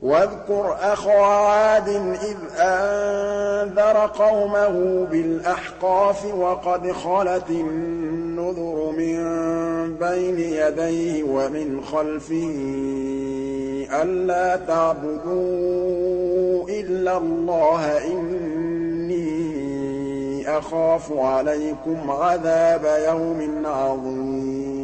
وَاذْكُرْ أَخَا عَادٍ إِذْ أَنذَرَ قَوْمَهُ بِالْأَحْقَافِ وَقَدْ خَلَتِ النُّذُرُ مِن بَيْنِ يَدَيْهِ وَمِنْ خَلْفِهِ أَلَّا تَعْبُدُوا إِلَّا اللَّهَ إِنِّي أَخَافُ عَلَيْكُمْ عَذَابَ يَوْمٍ عَظِيمٍ